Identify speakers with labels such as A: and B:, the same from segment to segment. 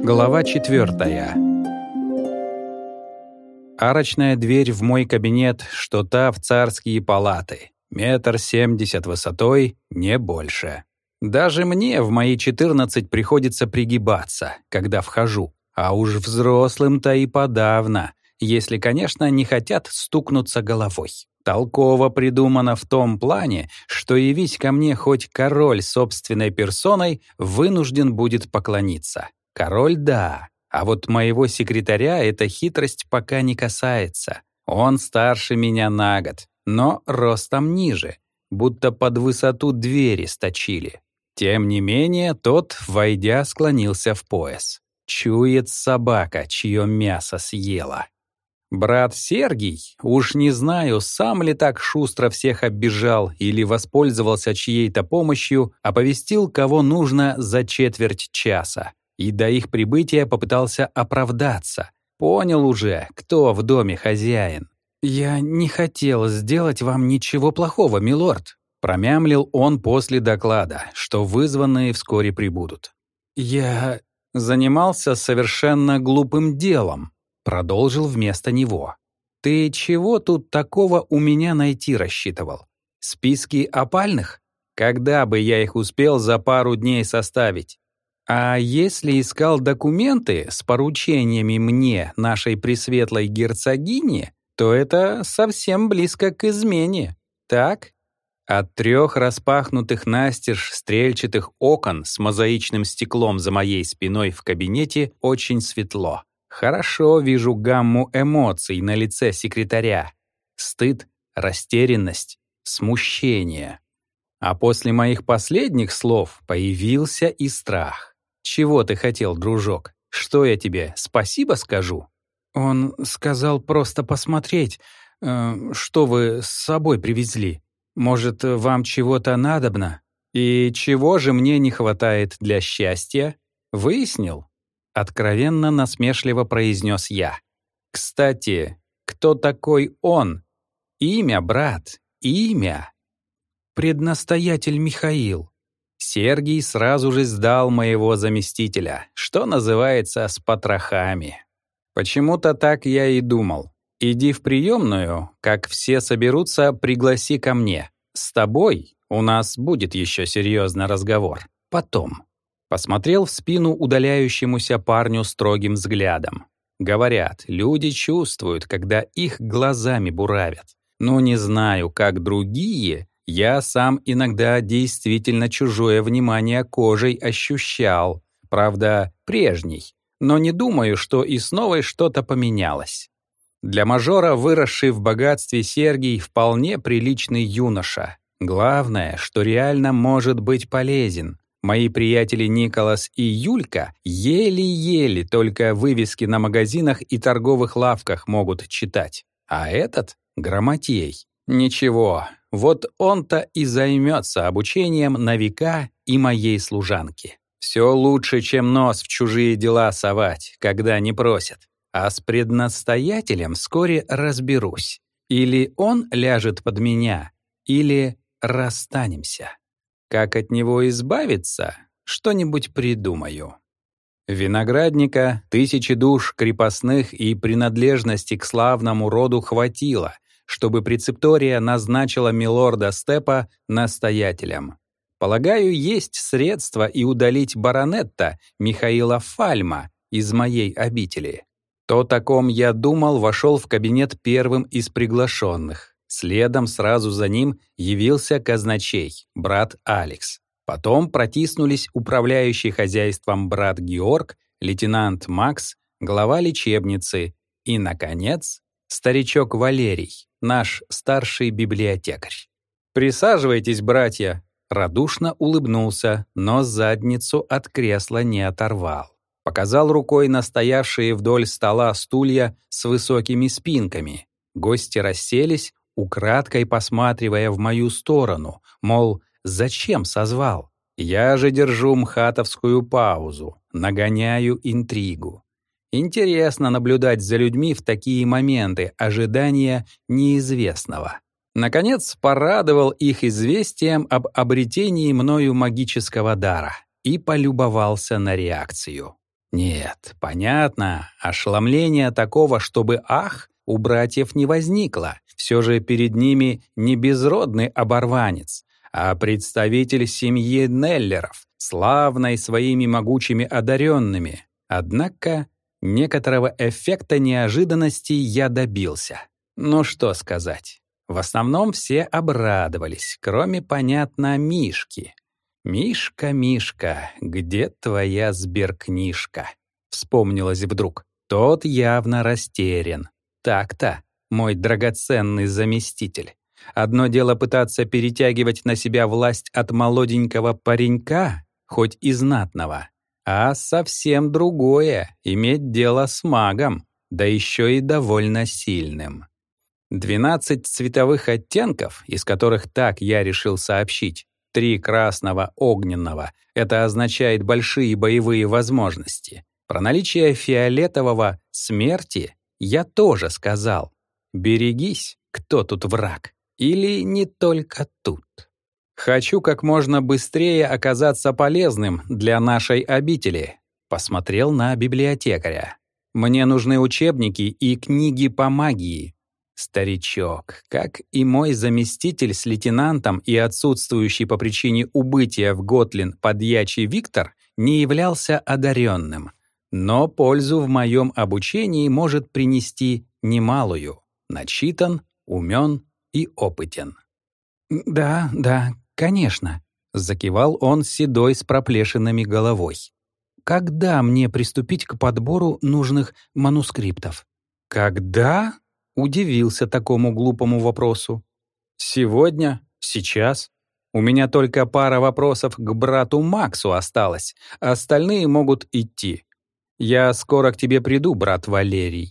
A: Глава 4. Арочная дверь в мой кабинет, что та в царские палаты. 1,70 м высотой, не больше. Даже мне в мои 14 приходится пригибаться, когда вхожу. А уж взрослым-то и подавно, если, конечно, не хотят стукнуться головой. Толково придумано в том плане, что явись ко мне хоть король собственной персоной, вынужден будет поклониться. Король — да, а вот моего секретаря эта хитрость пока не касается. Он старше меня на год, но ростом ниже, будто под высоту двери сточили. Тем не менее, тот, войдя, склонился в пояс. Чует собака, чье мясо съела. Брат Сергий, уж не знаю, сам ли так шустро всех оббежал или воспользовался чьей-то помощью, оповестил, кого нужно за четверть часа. И до их прибытия попытался оправдаться. Понял уже, кто в доме хозяин. «Я не хотел сделать вам ничего плохого, милорд», промямлил он после доклада, что вызванные вскоре прибудут. «Я занимался совершенно глупым делом», продолжил вместо него. «Ты чего тут такого у меня найти рассчитывал? Списки опальных? Когда бы я их успел за пару дней составить? А если искал документы с поручениями мне, нашей пресветлой герцогине, то это совсем близко к измене, так?» От 3 распахнутых настежь стрельчатых окон с мозаичным стеклом за моей спиной в кабинете очень светло. Хорошо вижу гамму эмоций на лице секретаря. Стыд, растерянность, смущение. А после моих последних слов появился и страх. «Чего ты хотел, дружок? Что я тебе, спасибо скажу?» Он сказал просто посмотреть, что вы с собой привезли. Может, вам чего-то надобно? И чего же мне не хватает для счастья? Выяснил? Откровенно насмешливо произнес я. Кстати, кто такой он? Имя, брат, имя. Преднастоятель Михаил. Сергий сразу же сдал моего заместителя, что называется, с потрохами. Почему-то так я и думал. Иди в приемную, как все соберутся, пригласи ко мне. С тобой у нас будет еще серьезный разговор. Потом. Посмотрел в спину удаляющемуся парню строгим взглядом. Говорят, люди чувствуют, когда их глазами буравят. Но не знаю, как другие, я сам иногда действительно чужое внимание кожей ощущал. Правда, прежний. Но не думаю, что и с новой что-то поменялось. Для мажора, выросший в богатстве, Сергий вполне приличный юноша. Главное, что реально может быть полезен. Мои приятели Николас и Юлька еле-еле только вывески на магазинах и торговых лавках могут читать. А этот — грамотей. Ничего, вот он-то и займется обучением новика и моей служанки. Все лучше, чем нос в чужие дела совать, когда не просят. А с преднастоятелем вскоре разберусь. Или он ляжет под меня, или расстанемся. Как от него избавиться, что-нибудь придумаю. Виноградника, 1000 душ крепостных и принадлежности к славному роду хватило, чтобы прецептория назначила милорда Степа настоятелем. Полагаю, есть средства и удалить баронетта Михаила Фальма из моей обители. То, о ком я думал, вошел в кабинет первым из приглашенных. Следом сразу за ним явился казначей, брат Алекс. Потом протиснулись управляющий хозяйством брат Георг, лейтенант Макс, глава лечебницы и, наконец, старичок Валерий, наш старший библиотекарь. «Присаживайтесь, братья!» Радушно улыбнулся, но задницу от кресла не оторвал. Показал рукой на стоявшие вдоль стола стулья с высокими спинками. Гости расселись, украдкой посматривая в мою сторону, мол, зачем созвал? Я же держу мхатовскую паузу, нагоняю интригу. Интересно наблюдать за людьми в такие моменты ожидания неизвестного. Наконец, порадовал их известием об обретении мною магического дара и полюбовался на реакцию. Нет, понятно, ошеломления такого, чтобы «ах» у братьев не возникло. Все же перед ними не безродный оборванец, а представитель семьи Неллеров, славной своими могучими одаренными. Однако некоторого эффекта неожиданности я добился. Ну что сказать. В основном все обрадовались, кроме, понятно, Мишки. «Мишка, Мишка, где твоя сберкнижка?» Вспомнилось вдруг. Тот явно растерян. Так-то, мой драгоценный заместитель. Одно дело пытаться перетягивать на себя власть от молоденького паренька, хоть и знатного, а совсем другое — иметь дело с магом, да еще и довольно сильным. 12 цветовых оттенков, из которых так я решил сообщить, 3 красного огненного — это означает большие боевые возможности. Про наличие фиолетового — смерти я тоже сказал. Берегись, кто тут враг. Или не только тут. Хочу как можно быстрее оказаться полезным для нашей обители. Посмотрел на библиотекаря. Мне нужны учебники и книги по магии. Старичок, как и мой заместитель с лейтенантом и отсутствующий по причине убытия в Готлин подьячий Виктор, не являлся одаренным. Но пользу в моем обучении может принести немалую. Начитан, умен и опытен. «Да, конечно», — закивал он седой с проплешинами головой. «Когда мне приступить к подбору нужных манускриптов?» «Когда?» — удивился такому глупому вопросу. «Сегодня? Сейчас? У меня только пара вопросов к брату Максу осталось, остальные могут идти. Я скоро к тебе приду, брат Валерий».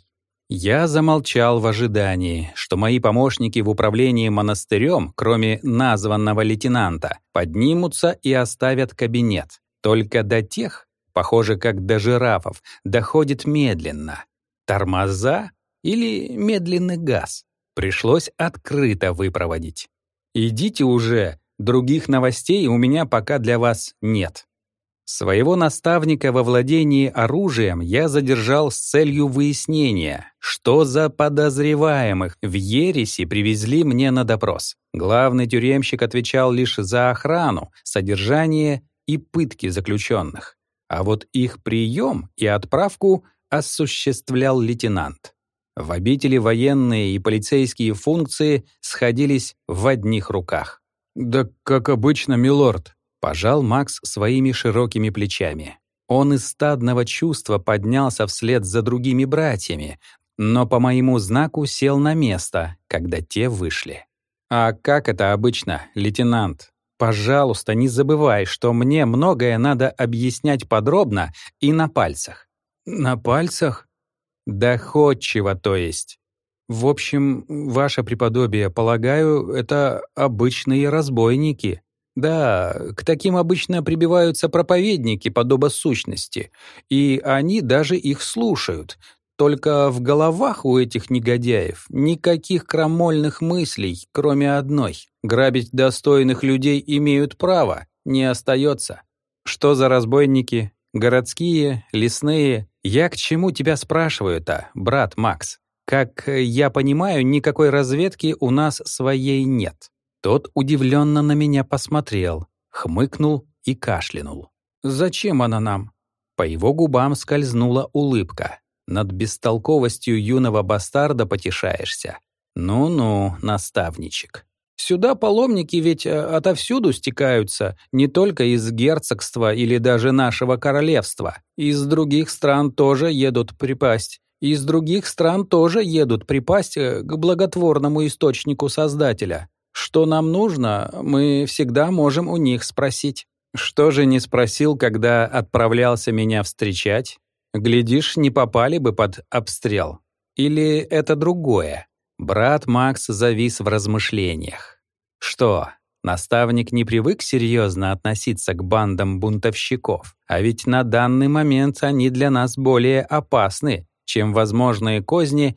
A: Я замолчал в ожидании, что мои помощники в управлении монастырем, кроме названного лейтенанта, поднимутся и оставят кабинет. Только до тех, похоже, как до жирафов, доходит медленно. Тормоза или медленный газ? Пришлось открыто выпроводить. «Идите уже, других новостей у меня пока для вас нет». Своего наставника во владении оружием я задержал с целью выяснения, что за подозреваемых в ереси привезли мне на допрос. Главный тюремщик отвечал лишь за охрану, содержание и пытки заключенных. А вот их прием и отправку осуществлял лейтенант. В обители военные и полицейские функции сходились в одних руках. «Да как обычно, милорд», — пожал Макс своими широкими плечами. Он из стадного чувства поднялся вслед за другими братьями, но по моему знаку сел на место, когда те вышли. «А как это обычно, лейтенант? Пожалуйста, не забывай, что мне многое надо объяснять подробно и на пальцах». «На пальцах?» «Доходчиво, то есть. В общем, ваше преподобие, полагаю, это обычные разбойники». Да, к таким обычно прибиваются проповедники подобосущности, и они даже их слушают. Только в головах у этих негодяев никаких крамольных мыслей, кроме одной. Грабить достойных людей имеют право, не остается. Что за разбойники? Городские, лесные? Я к чему тебя спрашиваю-то, брат Макс? Как я понимаю, никакой разведки у нас своей нет. Тот удивленно на меня посмотрел, хмыкнул и кашлянул. «Зачем она нам?» По его губам скользнула улыбка. Над бестолковостью юного бастарда потешаешься. Ну-ну, наставничек. Сюда паломники ведь отовсюду стекаются, не только из герцогства или даже нашего королевства. Из других стран тоже едут припасть. Из других стран тоже едут припасть к благотворному источнику Создателя. Что нам нужно, мы всегда можем у них спросить. Что же не спросил, когда отправлялся меня встречать? Глядишь, не попали бы под обстрел. Или это другое? Брат Макс завис в размышлениях. Что, наставник не привык серьезно относиться к бандам бунтовщиков? А ведь на данный момент они для нас более опасны, чем возможные козни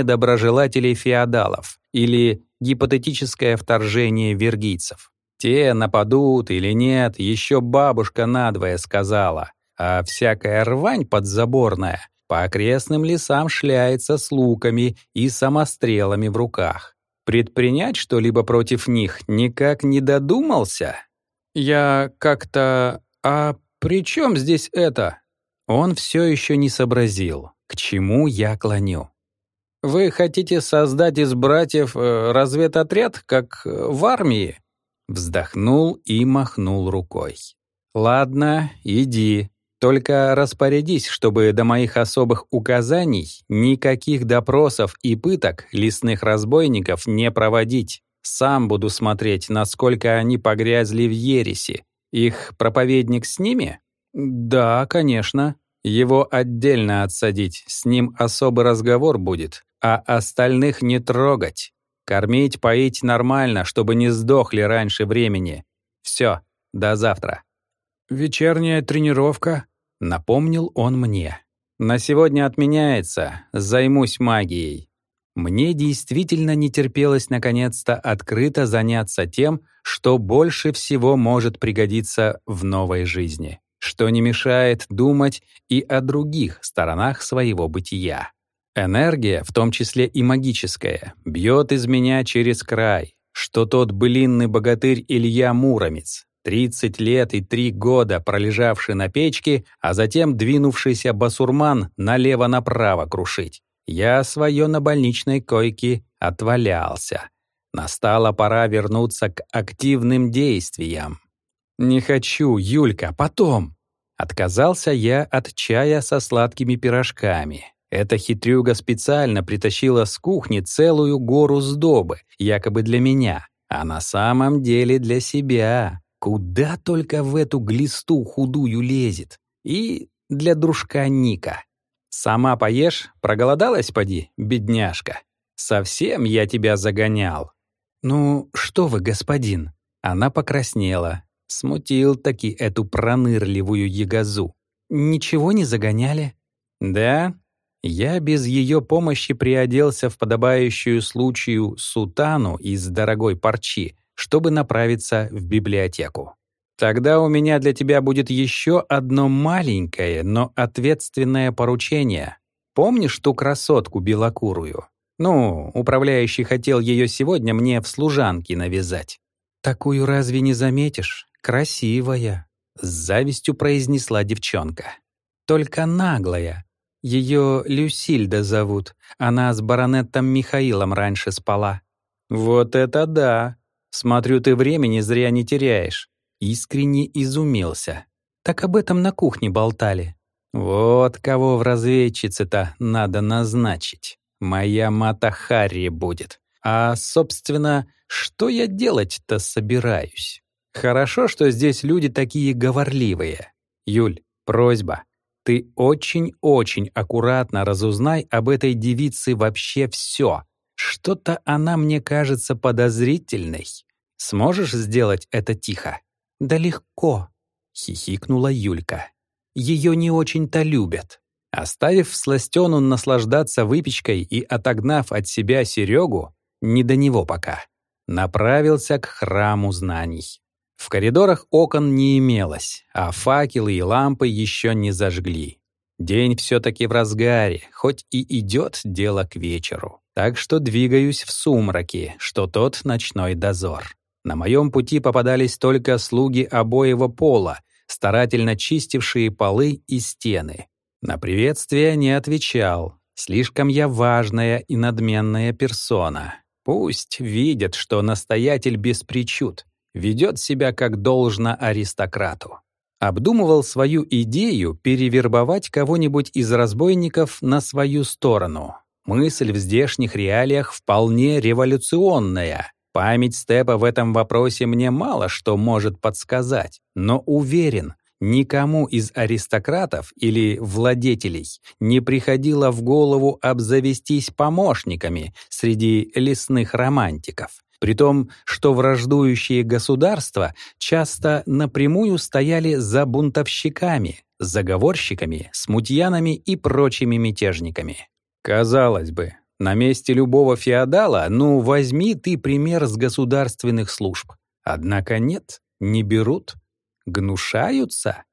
A: недоброжелателей-феодалов или гипотетическое вторжение виргийцев. Те нападут или нет, еще бабушка надвое сказала. а всякая рвань подзаборная по окрестным лесам шляется с луками и самострелами в руках. Предпринять что-либо против них никак не додумался? Я как-то... А при чем здесь это? Он все еще не сообразил, к чему я клоню. Вы хотите создать из братьев разведотряд, как в армии? Вздохнул и махнул рукой. Ладно, иди. Только распорядись, чтобы до моих особых указаний никаких допросов и пыток лесных разбойников не проводить. Сам буду смотреть, насколько они погрязли в ереси. Их проповедник с ними? Да, конечно. Его отдельно отсадить, с ним особый разговор будет, а остальных не трогать. Кормить, поить нормально, чтобы не сдохли раньше времени. Все, до завтра. Вечерняя тренировка, напомнил он мне. На сегодня отменяется, займусь магией. Мне действительно не терпелось наконец-то открыто заняться тем, что больше всего может пригодиться в новой жизни, что не мешает думать и о других сторонах своего бытия. Энергия, в том числе и магическая, бьет из меня через край, что тот былинный богатырь Илья Муромец, 30 лет и 3 года пролежавший на печке, а затем двинувшийся басурман налево-направо крушить. Я свое на больничной койке отвалялся. Настала пора вернуться к активным действиям. «Не хочу, Юлька, потом!» Отказался я от чая со сладкими пирожками. Эта хитрюга специально притащила с кухни целую гору сдобы, якобы для меня, а на самом деле для себя. Куда только в эту глисту худую лезет. И для дружка Ника. Сама поешь, проголодалась, поди, бедняжка. Совсем я тебя загонял. Ну, что вы, господин? Она покраснела. Смутил таки эту пронырливую ягозу. Ничего не загоняли? Да? Я без ее помощи приоделся в подобающую случаю сутану из дорогой парчи, чтобы направиться в библиотеку. Тогда у меня для тебя будет еще одно маленькое, но ответственное поручение. Помнишь ту красотку белокурую? Ну, управляющий хотел ее сегодня мне в служанки навязать. Такую разве не заметишь? Красивая, с завистью произнесла девчонка. Только наглая. Ее Люсильда зовут. Она с баронетом Михаилом раньше спала. Вот это да! Смотрю, ты времени зря не теряешь. Искренне изумился. Так об этом на кухне болтали. Вот кого в разведчице-то надо назначить. Моя Мата Харри будет. А, собственно, что я делать-то собираюсь? Хорошо, что здесь люди такие говорливые. Юль, просьба. Ты очень-очень аккуратно разузнай об этой девице вообще все. Что-то она мне кажется подозрительной. Сможешь сделать это тихо? Да легко, хихикнула Юлька. Ее не очень-то любят. Оставив Сластену наслаждаться выпечкой и отогнав от себя Серегу, не до него пока, направился к храму знаний. В коридорах окон не имелось, а факелы и лампы еще не зажгли. День все-таки в разгаре, хоть и идет дело к вечеру. Так что двигаюсь в сумраке, что тот ночной дозор. На моем пути попадались только слуги обоего пола, старательно чистившие полы и стены. На приветствие не отвечал. Слишком я важная и надменная персона. Пусть видят, что настоятель без причуд, ведет себя как должно аристократу. Обдумывал свою идею перевербовать кого-нибудь из разбойников на свою сторону. Мысль в здешних реалиях вполне революционная. Память Степа в этом вопросе мне мало что может подсказать, но уверен, никому из аристократов или владетелей не приходило в голову обзавестись помощниками среди лесных романтиков, при том, что враждующие государства часто напрямую стояли за бунтовщиками, заговорщиками, смутьянами и прочими мятежниками. Казалось бы, на месте любого феодала, ну, возьми ты пример с государственных служб. Однако нет, не берут, гнушаются.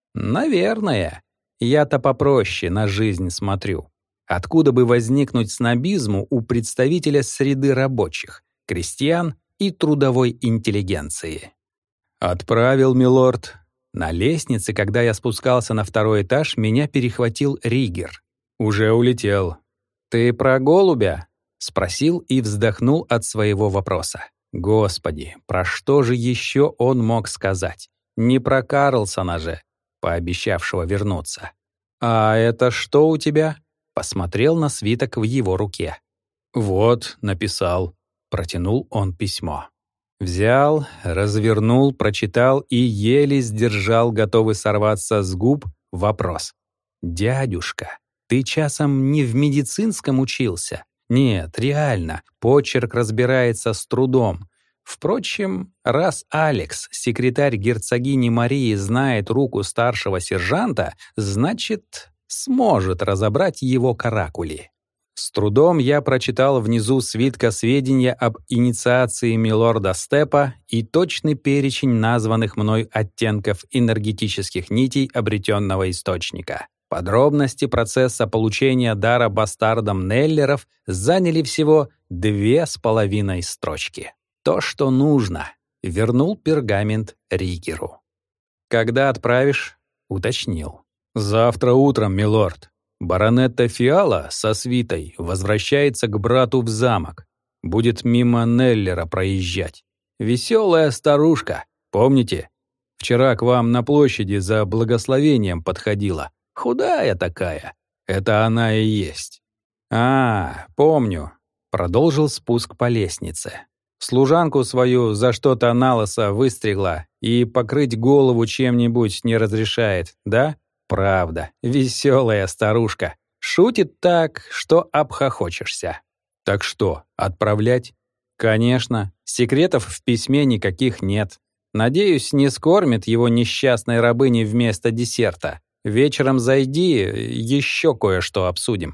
A: Наверное. Я-то попроще на жизнь смотрю. Откуда бы возникнуть снобизму у представителя среды рабочих, крестьян и трудовой интеллигенции? «Отправил, милорд». На лестнице, когда я спускался на второй этаж, меня перехватил Ригер. «Уже улетел». «Ты про голубя?» — спросил и вздохнул от своего вопроса. Господи, про что же еще он мог сказать? Не про Карлсона же, пообещавшего вернуться. «А это что у тебя?» — посмотрел на свиток в его руке. «Вот, написал». Протянул он письмо. Взял, развернул, прочитал и еле сдержал, готовый сорваться с губ, вопрос. «Дядюшка, ты часом не в медицинском учился?» Нет, реально, почерк разбирается с трудом. Впрочем, раз Алекс, секретарь герцогини Марии, знает руку старшего сержанта, значит, сможет разобрать его каракули. С трудом я прочитал внизу свитка сведения об инициации милорда Степа и точный перечень названных мной оттенков энергетических нитей обретенного источника. Подробности процесса получения дара бастардом Неллеров заняли всего 2,5 строчки. То, что нужно. Вернул пергамент Ригеру. «Когда отправишь?» — уточнил. «Завтра утром, милорд. Баронетта Фиала со свитой возвращается к брату в замок. Будет мимо Неллера проезжать. Веселая старушка, помните? Вчера к вам на площади за благословением подходила. Худая такая. Это она и есть». Помню. Продолжил спуск по лестнице. Служанку свою за что-то на лысо выстригла и покрыть голову чем-нибудь не разрешает, да? Правда, веселая старушка. Шутит так, что обхохочешься. Так что, отправлять? Конечно, секретов в письме никаких нет. Надеюсь, не скормит его несчастной рабыне вместо десерта. Вечером зайди, еще кое-что обсудим.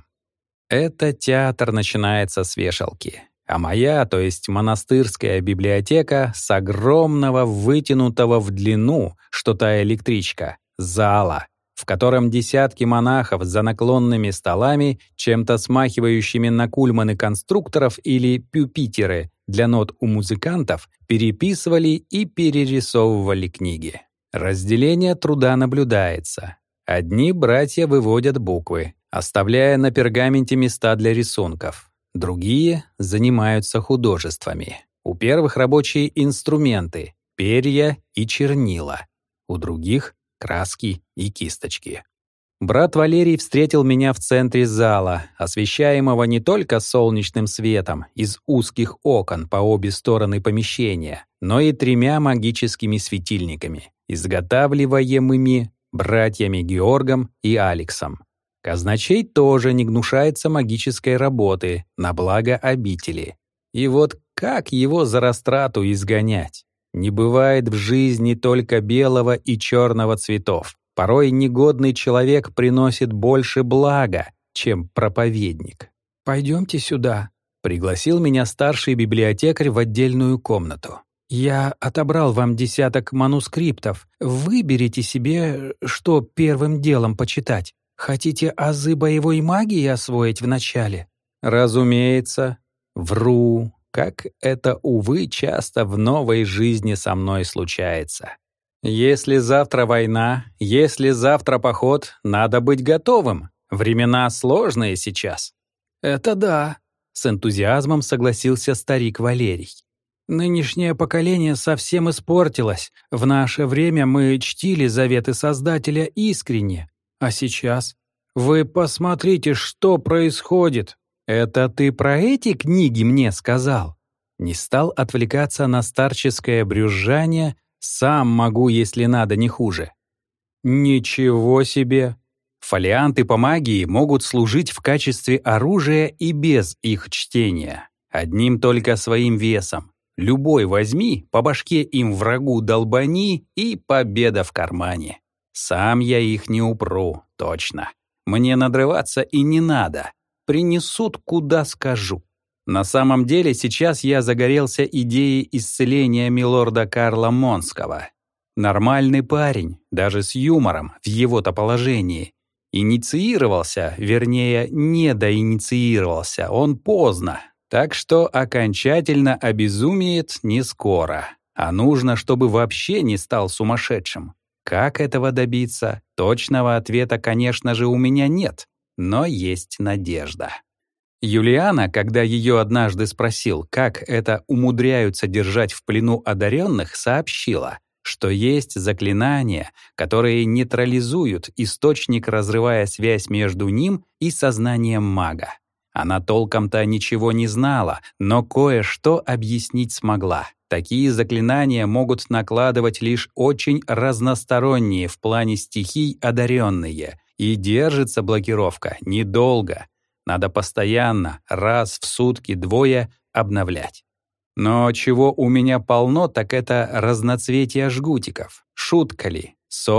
A: Это театр начинается с вешалки. А моя, то есть монастырская библиотека, с огромного вытянутого в длину, что та электричка, зала, в котором десятки монахов за наклонными столами, чем-то смахивающими на кульманы конструкторов или пюпитеры для нот у музыкантов, переписывали и перерисовывали книги. Разделение труда наблюдается. Одни братья выводят буквы, оставляя на пергаменте места для рисунков. Другие занимаются художествами. У первых рабочие инструменты, перья и чернила. У других — краски и кисточки. Брат Валерий встретил меня в центре зала, освещаемого не только солнечным светом из узких окон по обе стороны помещения, но и 3 магическими светильниками, изготавливаемыми братьями Георгом и Алексом. Казначей тоже не гнушается магической работы на благо обители. И вот как его за растрату изгонять? Не бывает в жизни только белого и черного цветов. Порой негодный человек приносит больше блага, чем проповедник. «Пойдемте сюда», — пригласил меня старший библиотекарь в отдельную комнату. «Я отобрал вам 10 манускриптов. Выберите себе, что первым делом почитать. Хотите азы боевой магии освоить вначале?» «Разумеется. Вру, как это, увы, часто в новой жизни со мной случается. Если завтра война, если завтра поход, надо быть готовым. Времена сложные сейчас». «Это да», — с энтузиазмом согласился старик Валерий. «Нынешнее поколение совсем испортилось. В наше время мы чтили заветы Создателя искренне. А сейчас? Вы посмотрите, что происходит. Это ты про эти книги мне сказал?» Не стал отвлекаться на старческое брюзжание, сам могу, если надо, не хуже. Ничего себе! Фолианты по магии могут служить в качестве оружия и без их чтения. Одним только своим весом. Любой возьми, по башке им врагу долбани, и победа в кармане. Сам я их не упру, точно. Мне надрываться и не надо. Принесут, куда скажу. На самом деле сейчас я загорелся идеей исцеления милорда Карла Монского. Нормальный парень, даже с юмором в его-то положении. Инициировался, вернее, недоинициировался он поздно, так что окончательно обезумеет не скоро. А нужно, чтобы вообще не стал сумасшедшим. Как этого добиться? Точного ответа, конечно же, у меня нет, но есть надежда. Юлиана, когда ее однажды спросил, как это умудряются держать в плену одаренных, сообщила, что есть заклинания, которые нейтрализуют источник, разрывая связь между ним и сознанием мага. Она толком-то ничего не знала, но кое-что объяснить смогла. Такие заклинания могут накладывать лишь очень разносторонние в плане стихий одаренные, и держится блокировка недолго. Надо постоянно, раз в сутки двое, обновлять. Но чего у меня полно, так это разноцветие жгутиков. Шутка ли?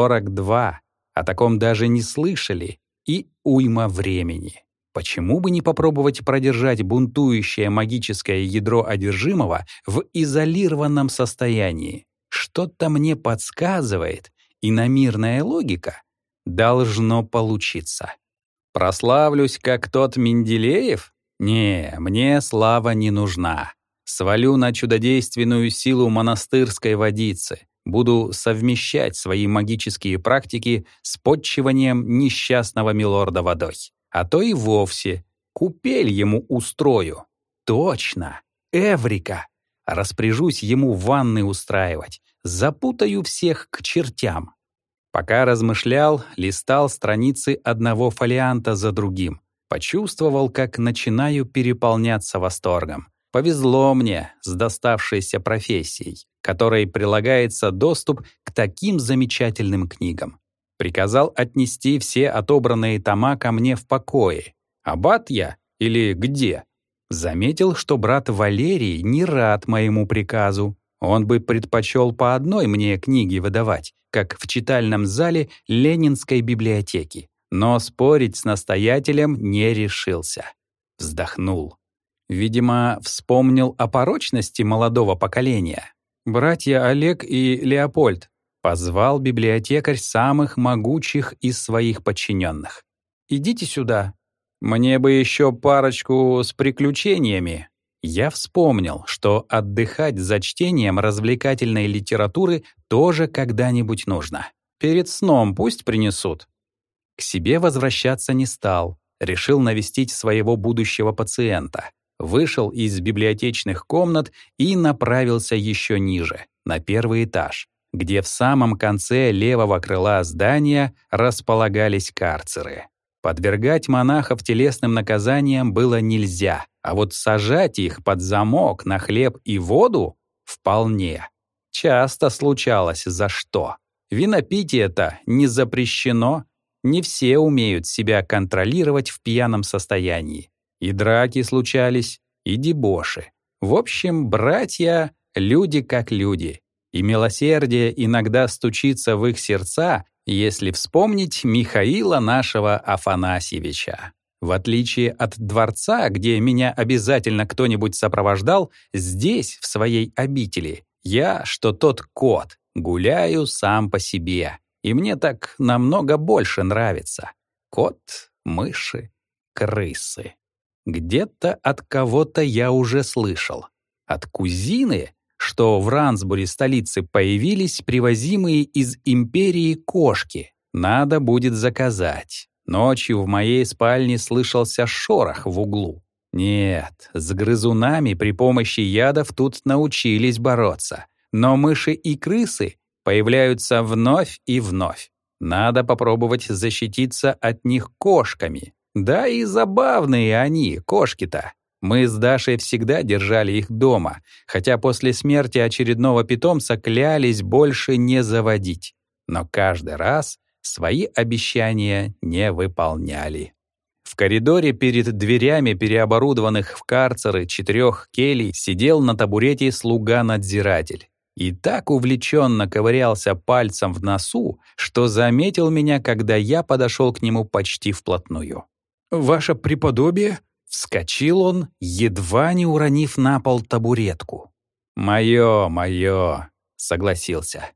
A: 42. О таком даже не слышали. И уйма времени. Почему бы не попробовать продержать бунтующее магическое ядро одержимого в изолированном состоянии? Что-то мне подсказывает, иномирная логика. Должно получиться. Прославлюсь, как тот Менделеев? Не, мне слава не нужна. Свалю на чудодейственную силу монастырской водицы. Буду совмещать свои магические практики с подчиванием несчастного милорда водой. А то и вовсе купель ему устрою. Точно, эврика. Распоряжусь ему ванны устраивать. Запутаю всех к чертям. Пока размышлял, листал страницы одного фолианта за другим. Почувствовал, как начинаю переполняться восторгом. Повезло мне с доставшейся профессией, которой прилагается доступ к таким замечательным книгам. Приказал отнести все отобранные тома ко мне в покое. Аббат я или где? Заметил, что брат Валерий не рад моему приказу. Он бы предпочел по одной мне книге выдавать, как в читальном зале Ленинской библиотеки. Но спорить с настоятелем не решился. Вздохнул. Видимо, вспомнил о порочности молодого поколения. Братья Олег и Леопольд. Позвал библиотекарь самых могучих из своих подчиненных. «Идите сюда. Мне бы еще парочку с приключениями». Я вспомнил, что отдыхать за чтением развлекательной литературы тоже когда-нибудь нужно. Перед сном пусть принесут. К себе возвращаться не стал. Решил навестить своего будущего пациента. Вышел из библиотечных комнат и направился еще ниже, на первый этаж, где в самом конце левого крыла здания располагались карцеры. Подвергать монахов телесным наказаниям было нельзя, а вот сажать их под замок на хлеб и воду — вполне. Часто случалось за что. Винопитие-то не запрещено, не все умеют себя контролировать в пьяном состоянии. И драки случались, и дебоши. В общем, братья — люди как люди. И милосердие иногда стучится в их сердца, если вспомнить Михаила нашего Афанасьевича. В отличие от дворца, где меня обязательно кто-нибудь сопровождал, здесь, в своей обители, я, что тот кот, гуляю сам по себе. И мне так намного больше нравится. Кот, мыши, крысы. Где-то от кого-то я уже слышал. От кузины, что в Рансбуре, столице, появились привозимые из империи кошки. Надо будет заказать. Ночью в моей спальне слышался шорох в углу. Нет, с грызунами при помощи ядов тут научились бороться. Но мыши и крысы появляются вновь и вновь. Надо попробовать защититься от них кошками. Да и забавные они, кошки-то. Мы с Дашей всегда держали их дома, хотя после смерти очередного питомца клялись больше не заводить. Но каждый раз свои обещания не выполняли. В коридоре перед дверями переоборудованных в карцеры 4 келий сидел на табурете слуга-надзиратель. И так увлеченно ковырялся пальцем в носу, что заметил меня, когда я подошел к нему почти вплотную. «Ваше преподобие?» — вскочил он, едва не уронив на пол табуретку. «Моё», — согласился.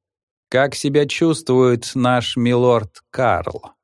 A: Как себя чувствует наш милорд Карл?